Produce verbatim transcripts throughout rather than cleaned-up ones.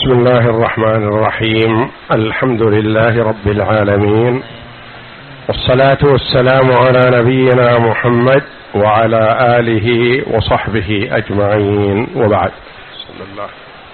بسم الله الرحمن الرحيم. الحمد لله رب العالمين، والصلاة والسلام على نبينا محمد وعلى آله وصحبه أجمعين، وبعد. بسم الله.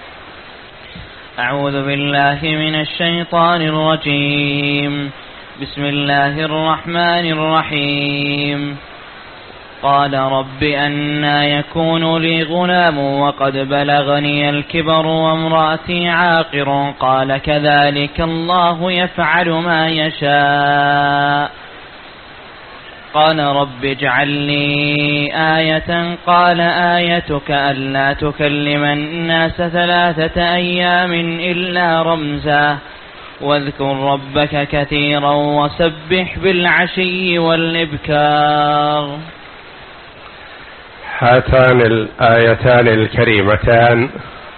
أعوذ بالله من الشيطان الرجيم. بسم الله الرحمن الرحيم. قال رب أنى يكون لي غلام وقد بلغني الكبر وامرأتي عاقر. قال كذلك الله يفعل ما يشاء. قال رب اجعل لي آية. قال آيتك ألا تكلم الناس ثلاثة أيام إلا رمزا واذكر ربك كثيرا وسبح بالعشي والإبكار. هاتان الآيتان الكريمتان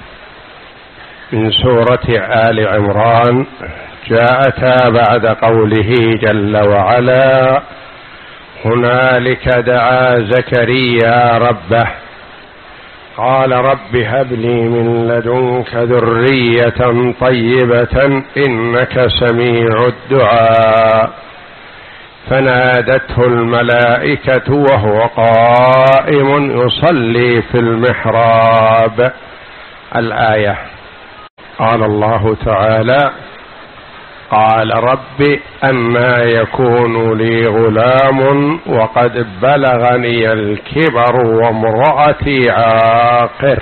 من سورة آل عمران جاءتا بعد قوله جل وعلا: هنالك دعا زكريا ربه قال رب هب لي من لدنك ذرية طيبة إنك سميع الدعاء. فنادته الملائكة وهو قائم يصلي في المحراب. الآية. قال الله تعالى: قال رب أنى يكون لي غلام وقد بلغني الكبر وامرأتي عاقر.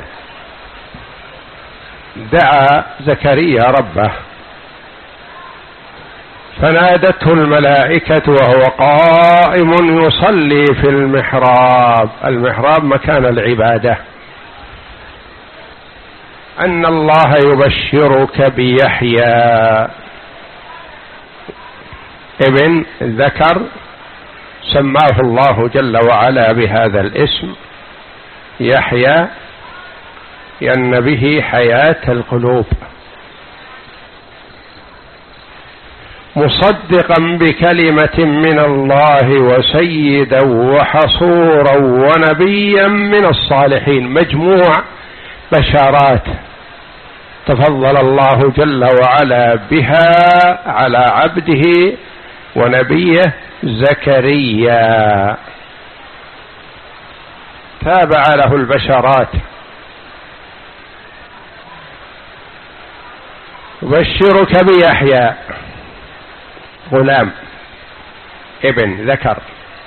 دعا زكريا ربه فنادته الملائكة وهو قائم يصلي في المحراب. المحراب مكان العبادة. أن الله يبشرك بيحيى ابن ذكر سماه الله جل وعلا بهذا الاسم يحيى، لأن به حياة القلوب، مصدقا بكلمة من الله وسيدا وحصورا ونبيا من الصالحين. مجموع بشارات تفضل الله جل وعلا بها على عبده ونبيه زكريا، تابع له البشارات. يبشرك بيحيى غلام ابن ذكر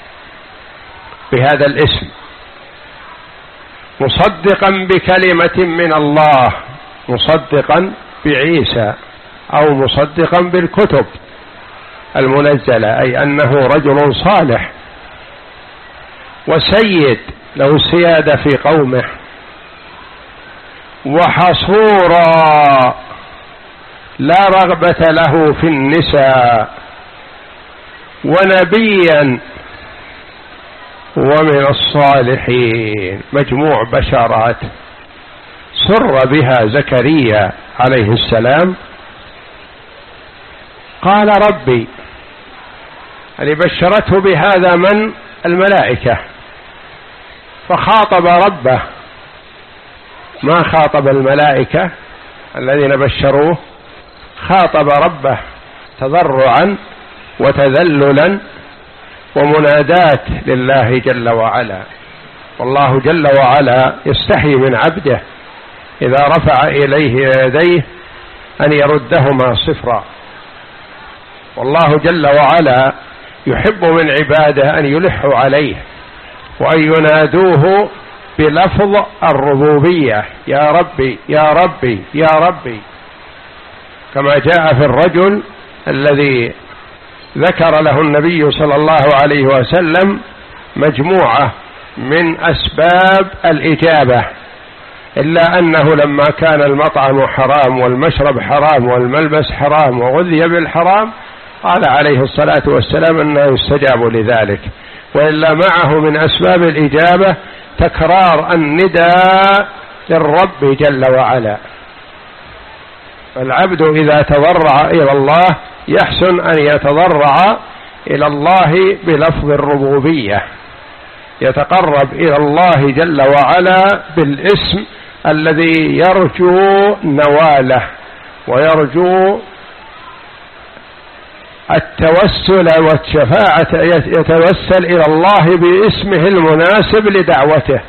بهذا الاسم، مصدقا بكلمة من الله، مصدقا بعيسى أو مصدقا بالكتب المنزلة، أي أنه رجل صالح وسيد له السيادة في قومه، وحصورا لا رغبة له في النساء، ونبيا ومن الصالحين. مجموع بشارات سر بها زكريا عليه السلام. قال ربي، يعني بشرته بهذا من الملائكة، فخاطب ربه، ما خاطب الملائكة الذين بشروه، خاطب ربه تضرعا وتذللا ومنادات لله جل وعلا. والله جل وعلا يستحي من عبده إذا رفع إليه يديه أن يردهما صفرا. والله جل وعلا يحب من عباده أن يلحوا عليه وأن ينادوه بلفظ الربوبية: يا ربي يا ربي يا ربي، كما جاء في الرجل الذي ذكر له النبي صلى الله عليه وسلم مجموعة من أسباب الإجابة، إلا أنه لما كان المطعم حرام والمشرب حرام والملبس حرام وغذي بالحرام قال عليه الصلاة والسلام أنه يستجاب لذلك. وإلا معه من أسباب الإجابة تكرار النداء للرب جل وعلا. فالعبد إذا تضرع إلى الله يحسن أن يتضرع إلى الله بلفظ الربوبية، يتقرب إلى الله جل وعلا بالاسم الذي يرجو نواله ويرجو التوسل والشفاعة، يتوسل إلى الله باسمه المناسب لدعوته.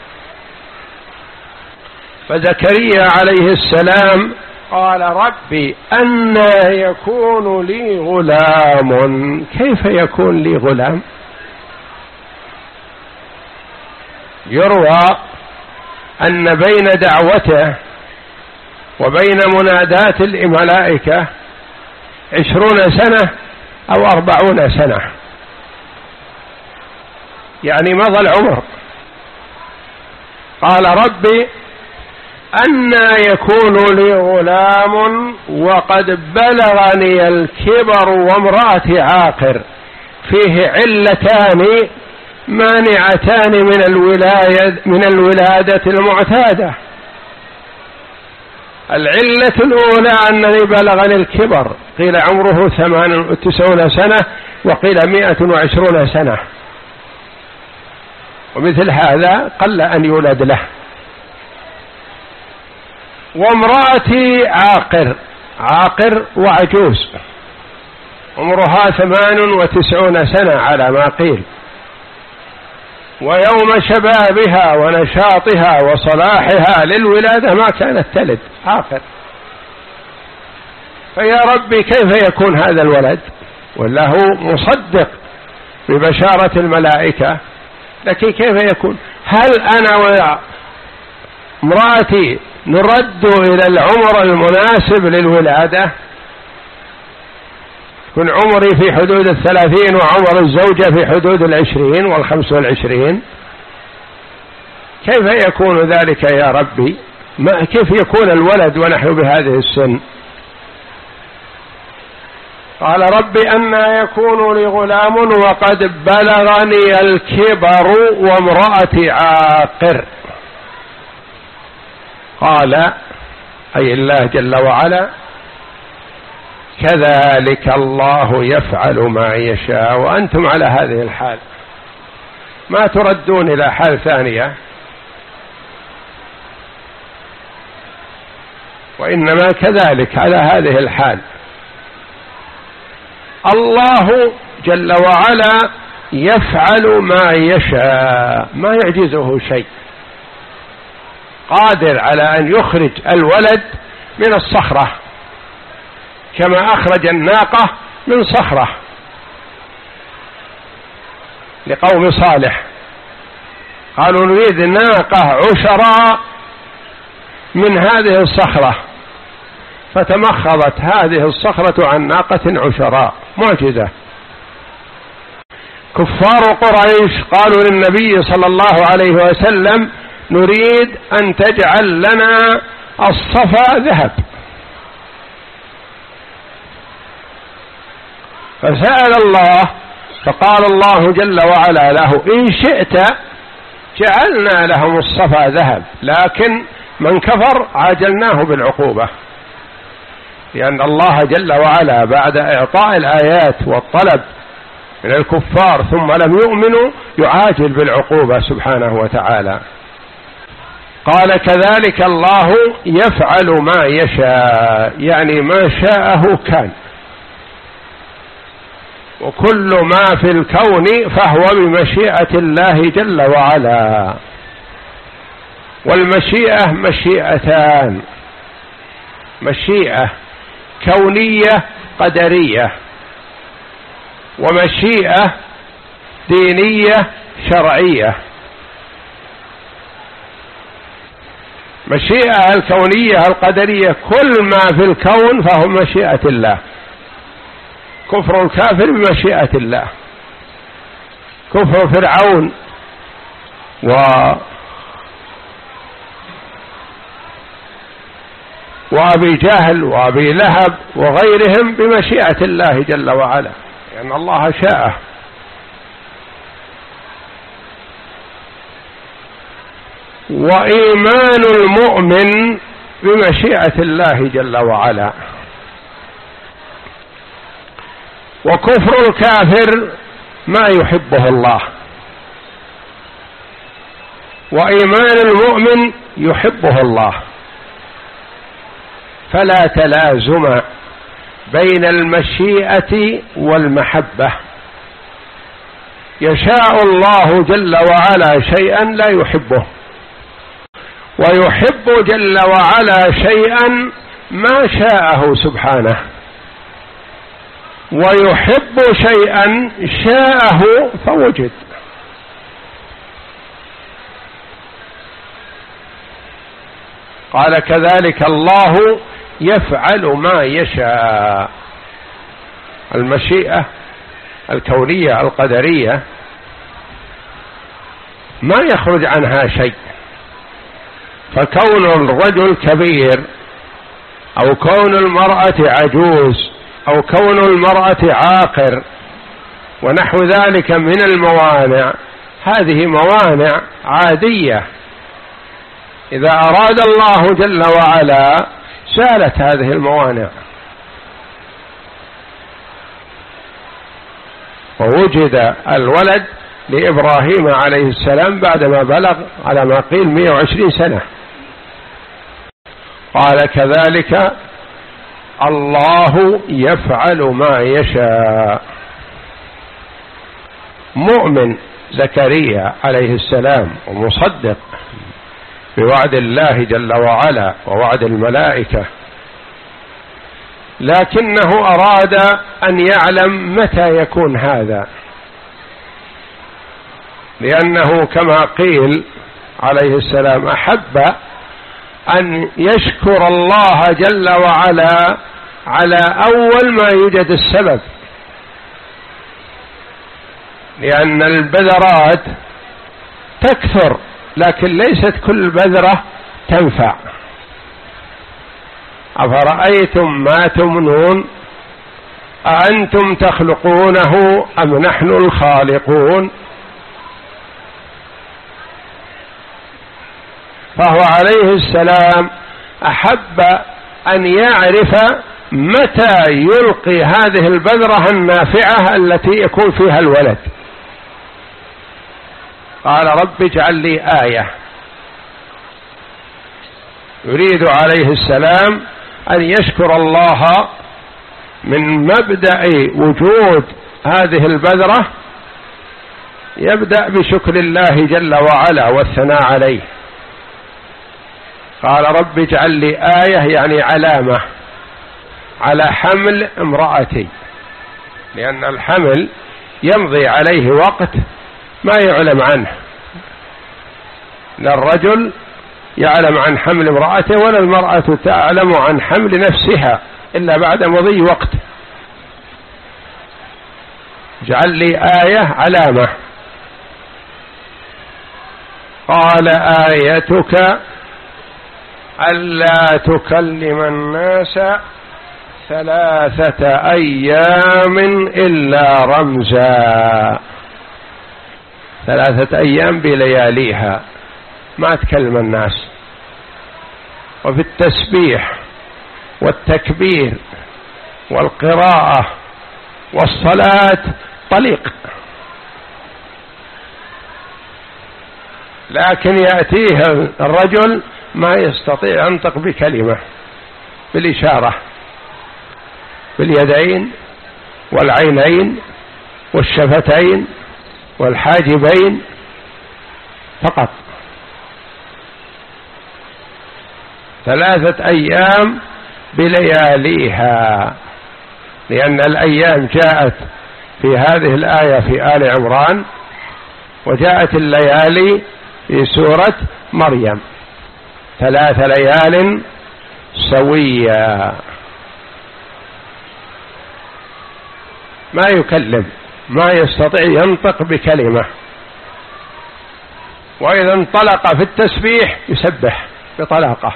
فزكريا عليه السلام قال ربي أنى يكون لي غلام. كيف يكون لي غلام؟ يروى أن بين دعوته وبين منادات الملائكة عشرون سنة أو أربعون سنة، يعني مضى العمر. قال ربي أنى يكون لي غلام وقد بلغني الكبر وامرأتي عاقر. فيه علتان مانعتان من الولاية من الولادة المعتادة. العلة الأولى أنني بلغني الكبر، قيل عمره ثمان وتسعون سنة وقيل مائة وعشرون سنة، ومثل هذا قل أن يولد له. وامرأتي عاقر، عاقر وعجوز، عمرها ثمان وتسعون سنة على ما قيل، ويوم شبابها ونشاطها وصلاحها للولادة ما كانت تلد، عاقر. فيا ربي كيف يكون هذا الولد؟ ولا هو مصدق ببشارة الملائكة، لكن كيف يكون؟ هل أنا وامرأتي نرد إلى العمر المناسب للولادة؟ كن عمري في حدود الثلاثين وعمر الزوجة في حدود العشرين والخمس والعشرين، كيف يكون ذلك يا ربي؟ ما كيف يكون الولد ونحن بهذه السن؟ قال ربي أنى يكون لي غلام وقد بلغني الكبر وامرأتي عاقر. قال أي الله جل وعلا كذلك الله يفعل ما يشاء. وأنتم على هذه الحال، ما تردون إلى حال ثانية، وإنما كذلك على هذه الحال. الله جل وعلا يفعل ما يشاء، ما يعجزه شيء، قادر على أن يخرج الولد من الصخرة كما أخرج الناقة من صخرة لقوم صالح، قالوا نريد ناقة عشراء من هذه الصخرة، فتمخضت هذه الصخرة عن ناقة عشراء، معجزة. كفار قريش قالوا للنبي صلى الله عليه وسلم نريد أن تجعل لنا الصفا ذهب، فسأل الله، فقال الله جل وعلا له إن شئت جعلنا لهم الصفا ذهب، لكن من كفر عاجلناه بالعقوبة، لأن الله جل وعلا بعد إعطاء الآيات والطلب من الكفار ثم لم يؤمنوا يعاجل بالعقوبة سبحانه وتعالى. قال كذلك الله يفعل ما يشاء، يعني ما شاءه كان، وكل ما في الكون فهو بمشيئة الله جل وعلا. والمشيئة مشيئتان، مشيئة كونية قدرية، ومشيئة دينية شرعية. مشيئة الكونية القدرية كل ما في الكون فهو مشيئة الله. كفر الكافر بمشيئة الله، كفر فرعون و وأبي جهل وأبي لهب وغيرهم بمشيئة الله جل وعلا، لأن يعني الله شاءه. وإيمان المؤمن بمشيئة الله جل وعلا، وكفر الكافر ما يحبه الله، وإيمان المؤمن يحبه الله. فلا تلازم بين المشيئة والمحبة. يشاء الله جل وعلا شيئا لا يحبه، ويحب جل وعلا شيئا ما شاءه سبحانه، ويحب شيئا شاءه فوجد. قال كذلك الله يفعل ما يشاء. المشيئة الكونية القدرية ما يخرج عنها شيء، فكون الرجل كبير أو كون المرأة عجوز أو كون المرأة عاقر ونحو ذلك من الموانع، هذه موانع عادية، إذا أراد الله جل وعلا زالت هذه الموانع. ووجد الولد لإبراهيم عليه السلام بعدما بلغ على ما قيل مئة وعشرين سنة. قال كذلك الله يفعل ما يشاء. مؤمن زكريا عليه السلام ومصدق بوعد الله جل وعلا ووعد الملائكة، لكنه أراد أن يعلم متى يكون هذا، لأنه كما قيل عليه السلام أحب أن يشكر الله جل وعلا على أول ما يوجد السبب، لأن البذرات تكثر لكن ليست كل بذرة تنفع. أفرأيتم ما تمنون أأنتم تخلقونه أم نحن الخالقون. فهو عليه السلام أحب أن يعرف متى يلقي هذه البذرة النافعة التي يكون فيها الولد. قال رب اجعل لي آية. يريد عليه السلام أن يشكر الله من مبدأ وجود هذه البذرة، يبدأ بشكر الله جل وعلا والثناء عليه. قال رب اجعل لي آية يعني علامة على حمل امرأتي، لأن الحمل يمضي عليه وقت ما يعلم عنه، لا الرجل يعلم عن حمل امرأته ولا المرأة تعلم عن حمل نفسها إلا بعد مضي وقت. اجعل لي آية علامة. قال آيتك ألا تكلم الناس ثلاثة أيام إلا رمزا. ثلاثة أيام بلياليها ما تكلم الناس. وفي التسبيح والتكبير والقراءة والصلاة طليق، لكن يأتيه الرجل ما يستطيع ينطق بكلمة، بالإشارة باليدين والعينين والشفتين والحاجبين فقط. ثلاثة أيام بلياليها، لأن الأيام جاءت في هذه الآية في آل عمران، وجاءت الليالي في سورة مريم ثلاث ليال سويا. ما يكلم، ما يستطيع ينطق بكلمة. وإذا انطلق في التسبيح يسبح بطلاقة،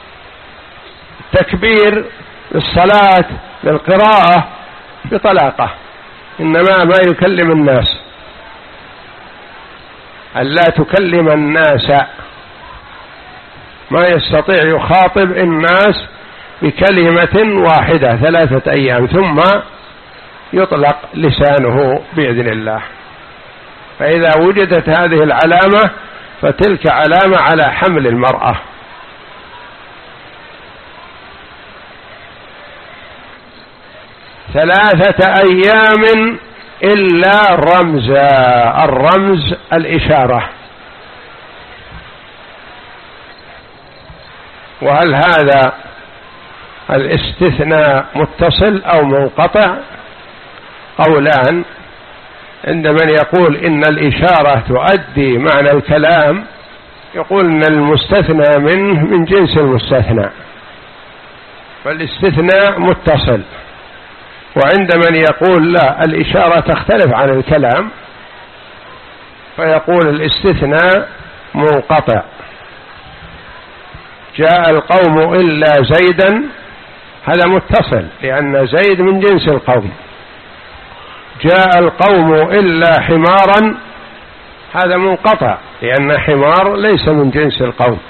التكبير بالصلاة بالقراءة بطلاقة، إنما ما يكلم الناس. ألا تكلم الناس، ما يستطيع يخاطب الناس بكلمة واحدة ثلاثة أيام ثم يطلق لسانه بإذن الله. فإذا وجدت هذه العلامة فتلك علامة على حمل المرأة. ثلاثة أيام إلا رمزا. الرمز الإشارة. وهل هذا الاستثناء متصل أو منقطع؟ قولان عند من يقول إن الإشارة تؤدي معنى الكلام، يقول إن المستثنى منه من جنس المستثنى فالاستثناء متصل. وعند من يقول لا، الإشارة تختلف عن الكلام، فيقول الاستثناء منقطع. جاء القوم إلا زيدا، هذا متصل لأن زيد من جنس القوم. جاء القوم إلا حمارا، هذا منقطع لأن حمار ليس من جنس القوم.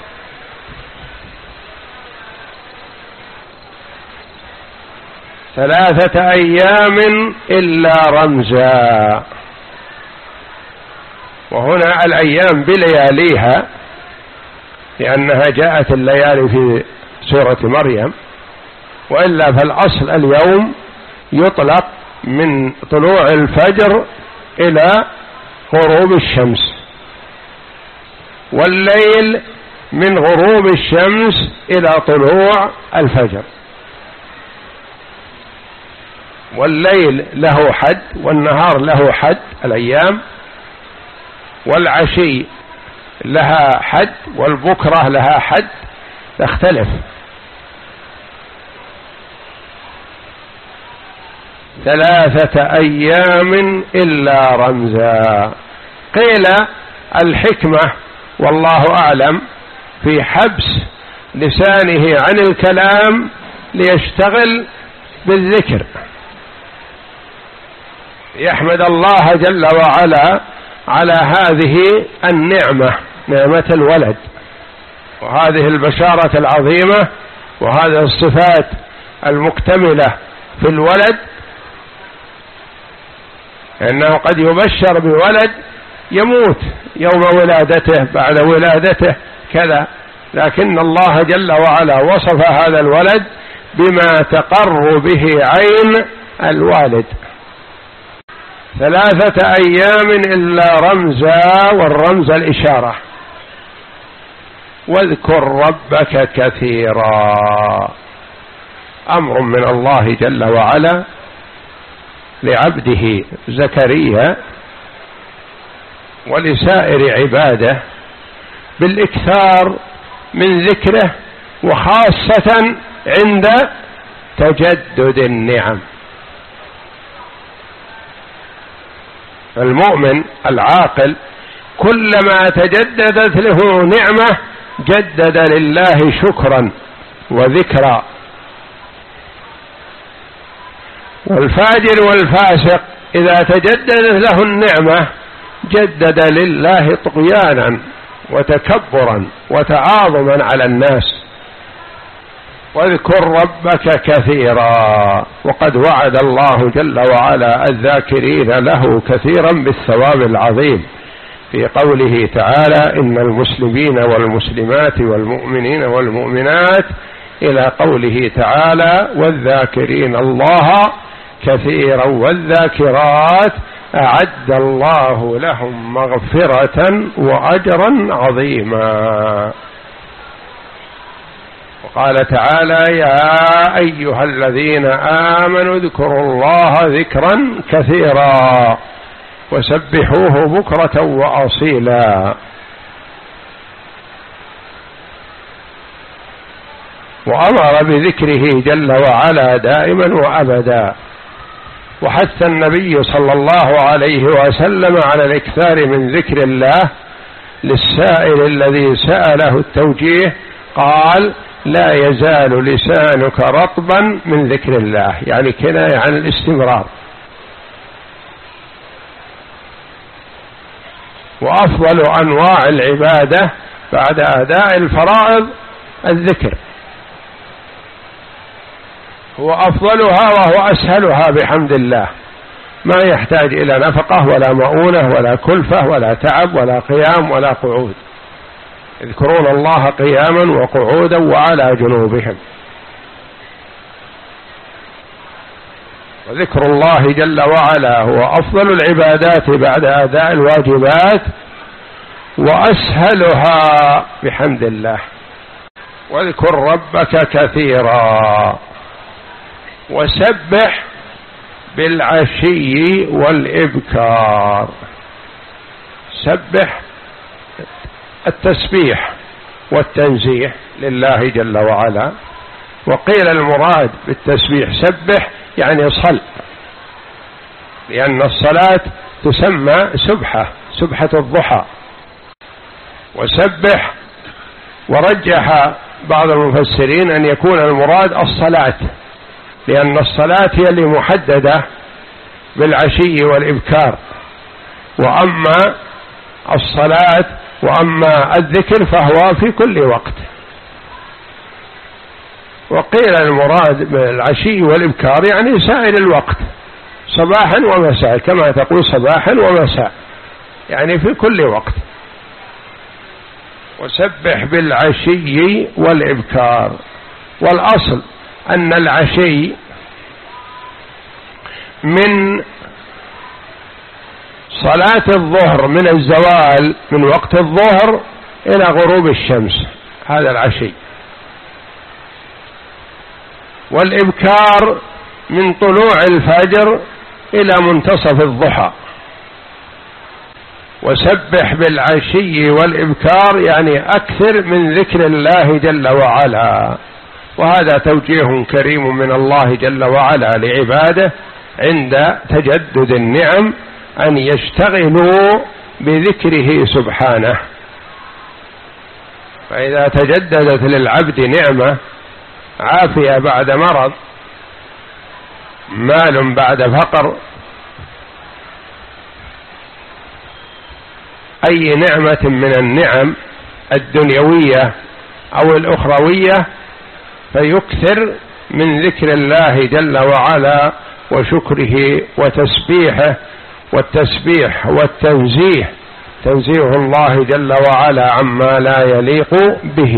ثلاثة أيام إلا رمزا. وهنا الأيام بلياليها لأنها جاءت الليالي في سورة مريم، وإلا فالأصل اليوم يطلق من طلوع الفجر إلى غروب الشمس، والليل من غروب الشمس إلى طلوع الفجر. والليل له حد والنهار له حد، الأيام، والعشي لها حد والبكرة لها حد، تختلف. ثلاثة أيام إلا رمزا. قيل الحكمة والله أعلم في حبس لسانه عن الكلام ليشتغل بالذكر، يحمد الله جل وعلا على هذه النعمة، نعمة الولد، وهذه البشارة العظيمة، وهذه الصفات المكتملة في الولد، إنه قد يبشر بولد يموت يوم ولادته، بعد ولادته كذا، لكن الله جل وعلا وصف هذا الولد بما تقر به عين الوالد. ثلاثة أيام إلا رمزا، والرمز الإشارة. واذكر ربك كثيرا، أمر من الله جل وعلا لعبده زكريا ولسائر عباده بالإكثار من ذكره، وخاصة عند تجدد النعم. المؤمن العاقل كلما تجددت له نعمة جدد لله شكرا وذكرا. والفاجر والفاسق إذا تجددت له النعمة جدد لله طغيانا وتكبرا وتعاظما على الناس. واذكر ربك كثيرا، وقد وعد الله جل وعلا الذاكرين له كثيرا بالثواب العظيم في قوله تعالى: إن المسلمين والمسلمات والمؤمنين والمؤمنات، إلى قوله تعالى: والذاكرين الله كثيرا والذاكرات أعد الله لهم مغفرة وأجرا عظيما. وقال تعالى: يا أيها الذين آمنوا اذكروا الله ذكرا كثيرا وسبحوه بكرة وأصيلا. وأمر بذكره جل وعلا دائما وأبدا، وحث النبي صلى الله عليه وسلم على الإكثار من ذكر الله. للسائل الذي سأله التوجيه قال: لا يزال لسانك رطبا من ذكر الله، يعني كناية عن الاستمرار. وأفضل أنواع العبادة بعد أداء الفرائض الذكر، هو أفضلها وهو أسهلها بحمد الله، ما يحتاج إلى نفقة ولا مؤونة ولا كلفة ولا تعب ولا قيام ولا قعود. يذكرون الله قياما وقعودا وعلى جنوبهم. وذكر الله جل وعلا هو أفضل العبادات بعد أداء الواجبات وأسهلها بحمد الله. واذكر ربك كثيرا وسبح بالعشي والإبكار. سبح التسبيح والتنزيه لله جل وعلا، وقيل المراد بالتسبيح سبح يعني صل، لأن الصلاة تسمى سبحة، سبحة الضحى. وسبح، ورجح بعض المفسرين أن يكون المراد الصلاة، لأن الصلاة هي اللي محددة بالعشي والإبكار، وأما الصلاة وأما الذكر فهو في كل وقت. وقيل المراد بالعشي والإبكار يعني سائر الوقت، صباحا ومساء، كما تقول صباحا ومساء، يعني في كل وقت. وسبح بالعشي والإبكار. والأصل أن العشي من صلاة الظهر، من الزوال من وقت الظهر إلى غروب الشمس، هذا العشي. والإبكار من طلوع الفجر إلى منتصف الضحى. وسبح بالعشي والإبكار يعني أكثر من ذكر الله جل وعلا. وهذا توجيه كريم من الله جل وعلا لعباده عند تجدد النعم أن يشتغلوا بذكره سبحانه. فإذا تجددت للعبد نعمة، عافية بعد مرض، مال بعد فقر، أي نعمة من النعم الدنيوية أو الأخروية، فيكثر من ذكر الله جل وعلا وشكره وتسبيحه. والتسبيح والتنزيه تنزيه الله جل وعلا عما لا يليق به.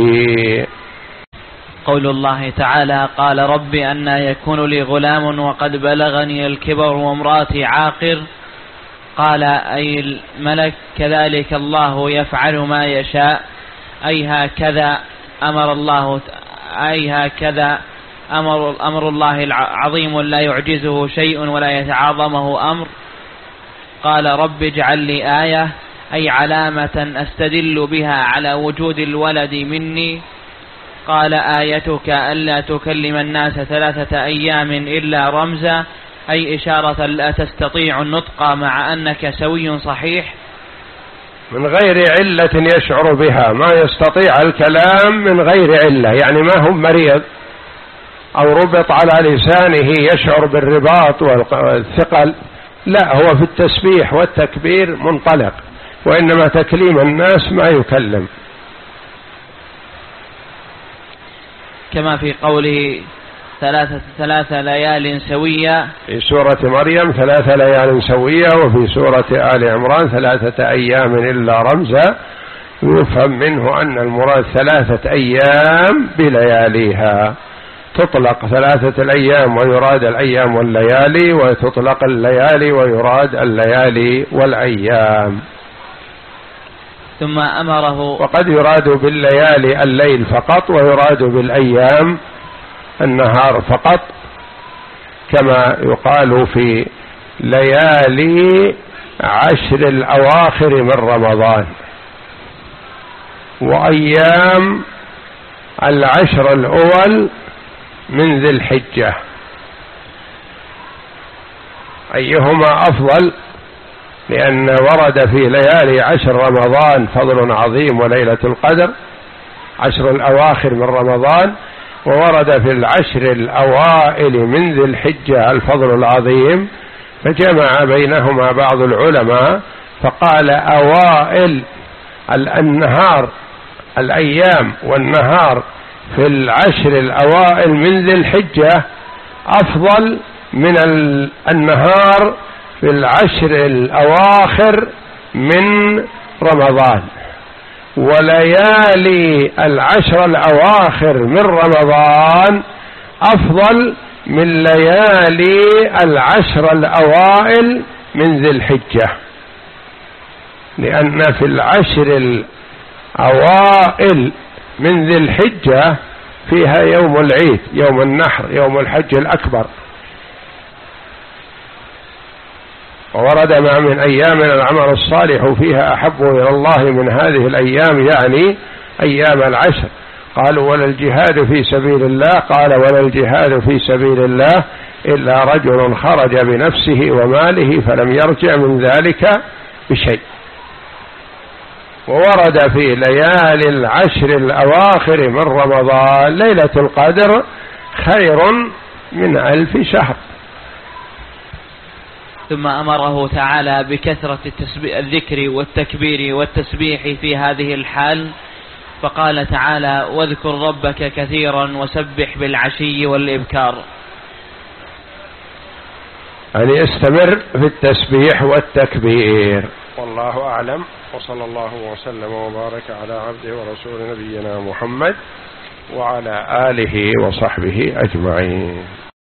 قول الله تعالى: قال رب أنى يكون لي غلام وقد بلغني الكبر وامرأتي عاقر. قال أي الملك: كذلك الله يفعل ما يشاء، أي هكذا أمر الله، أي هكذا أمر, أمر الله العظيم لا يعجزه شيء ولا يتعاظمه أمر. قال رب اجعل لي آية، أي علامة أستدل بها على وجود الولد مني. قال آيتك ألا تكلم الناس ثلاثة أيام إلا رمزا، أي إشارة لا تستطيع النطق مع أنك سوي صحيح. من غير علة يشعر بها، ما يستطيع الكلام من غير علة، يعني ما هو مريض أو ربط على لسانه يشعر بالرباط والثقل، لا، هو في التسبيح والتكبير منطلق، وإنما تكليم الناس ما يكلم. كما في قوله ثلاثة ثلاثة ليال سوية في سورة مريم، ثلاثة ليال سوية، وفي سورة آل عمران ثلاثة أيام إلا رمزا، يفهم منه أن المراد ثلاثة أيام بلياليها. تطلق ثلاثة الأيام ويراد الأيام والليالي، وتطلق الليالي ويراد الليالي والأيام. ثم أمره، وقد يراد بالليالي الليل فقط، ويراد بالأيام النهار فقط، كما يقال في ليالي عشر الأواخر من رمضان، وأيام العشر الأول من ذي الحجة. أيهما أفضل؟ لأن ورد في ليالي عشر رمضان فضل عظيم وليلة القدر، عشر الأواخر من رمضان، وورد في العشر الأوائل من ذي الحجة الفضل العظيم، فجمع بينهما بعض العلماء فقال أوائل النهار، الأيام والنهار في العشر الأوائل من ذي الحجة أفضل من النهار في العشر الأواخر من رمضان. وليالي العشر الأواخر من رمضان أفضل من ليالي العشر الأوائل من ذي الحجة، لأن في العشر الأوائل من ذي الحجة فيها يوم العيد، يوم النحر، يوم الحج الأكبر. وورد ما من أيام العمل الصالح فيها أحب إلى الله من هذه الأيام، يعني أيام العشر. قالوا ولا الجهاد في سبيل الله، قال ولا الجهاد في سبيل الله إلا رجل خرج بنفسه وماله فلم يرجع من ذلك بشيء. وورد في ليالي العشر الأواخر من رمضان ليلة القدر خير من ألف شهر. ثم أمره تعالى بكثرة الذكر والتكبير والتسبيح في هذه الحال، فقال تعالى واذكر ربك كثيرا وسبح بالعشي والإبكار، يعني استمر في التسبيح والتكبير. والله أعلم، وصلى الله وسلم وبارك على عبده ورسول نبينا محمد وعلى آله وصحبه أجمعين.